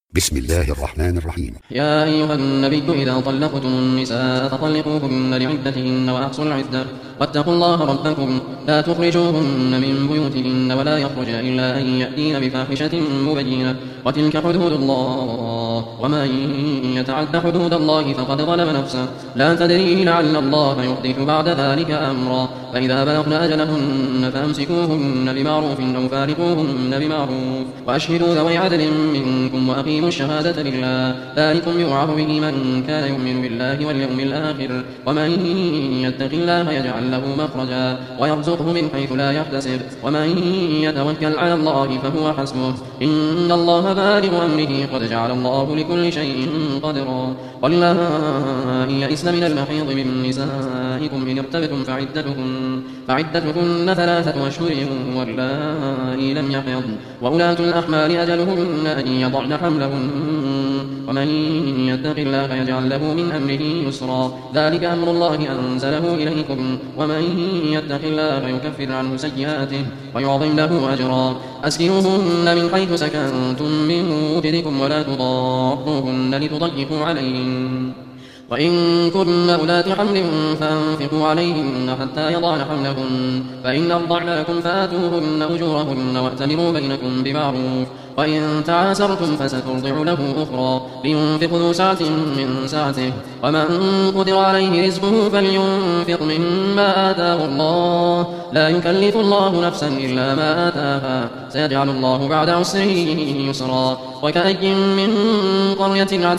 بسم الله الرحمن الرحيم. يا أيها النبي إذا طلقتم النساء فطلقوهن لعدتهن وأحصوا العدة واتقوا الله ربكم لا تخرجوهن من بيوتهن ولا يخرجن إلا أن يأتين بفاحشة مبينة وتلك حدود الله ومن يتعد حدود الله فقد ظلم نفسه لا تدري لعل الله يحدث بعد ذلك أمرا فإذا بلغن أجلهن فأمسكوهن بمعروف أو فارقوهن بمعروف وأشهدوا ذوي عدل منكم وأقيموا الشهادة لله ذلكم يوعظ به من كان يؤمن بالله واليوم الآخر ومن يتق الله يجعل له مخرجا ويرزقه من حيث لا يحتسب ومن يتوكل على الله فهو حسبه إن الله بالغ أمره قد جعل الله لكل شيء قدرا واللائي يئسن من المحيض من نسائكم إن ارتبتم فعدتكن 3 أشهر واللائي لم يحضن وأولاة الأحمال أجلهن أن يضعن حملهن ومن يتق الله يجعل له من أمره يسرا ذلك أمر الله أنزله إليكم ومن يتق الله يكفر عنه سيئاته ويعظم له أجرا أسكنوهن من حيث سكنتم من وجدكم ولا تضاروهن لتضيقوا عليهن وإن كن أولات حمل فأنفقوا عليهن حتى يضعن حملهن فإن أرضعن لكم فآتوهن أجورهن وأتمروا بينكم بمعروف وإن تعاسرتم فسترضع له أخرى لينفق ذو سعة من سعته ومن قدر عليه رزقه فلينفق مما آتاه الله لا يكلف الله نفسا إلا ما آتاها سيجعل الله بعد عسر يسرا وكأي من قرية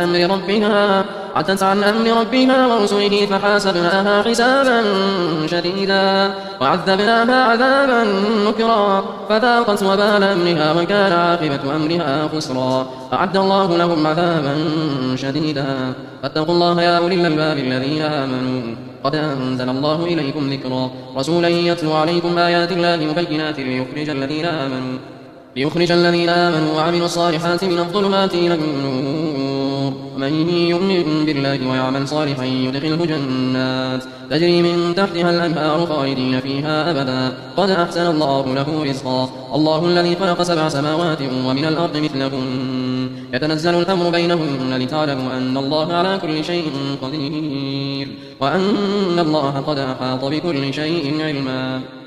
عتت عن أمر ربها ورسله فحاسبناها حسابا شديدا وعذبناها عذابا نكرا فذاقت وبال أمرها وكان عاقبة أمرها خسرا أعد الله لهم عذابا شديدا فاتقوا الله يا أولي الألباب الذين آمنوا قد أنزل الله إليكم ذكرا رسولا يتلو عليكم آيات الله مبينات ليخرج الذين آمنوا وعملوا الصالحات من الظلمات إلى النور ومن يؤمن بالله ويعمل صالحا يدخله جنات تجري من تحتها الأنهار خالدين فيها أبدا قد أحسن الله له رزقا الله الذي خلق 7 سماوات ومن الأرض مثلهن يتنزل الأمر بينهن لتعلموا أن الله على كل شيء قدير وأن الله قد أحاط بكل شيء علما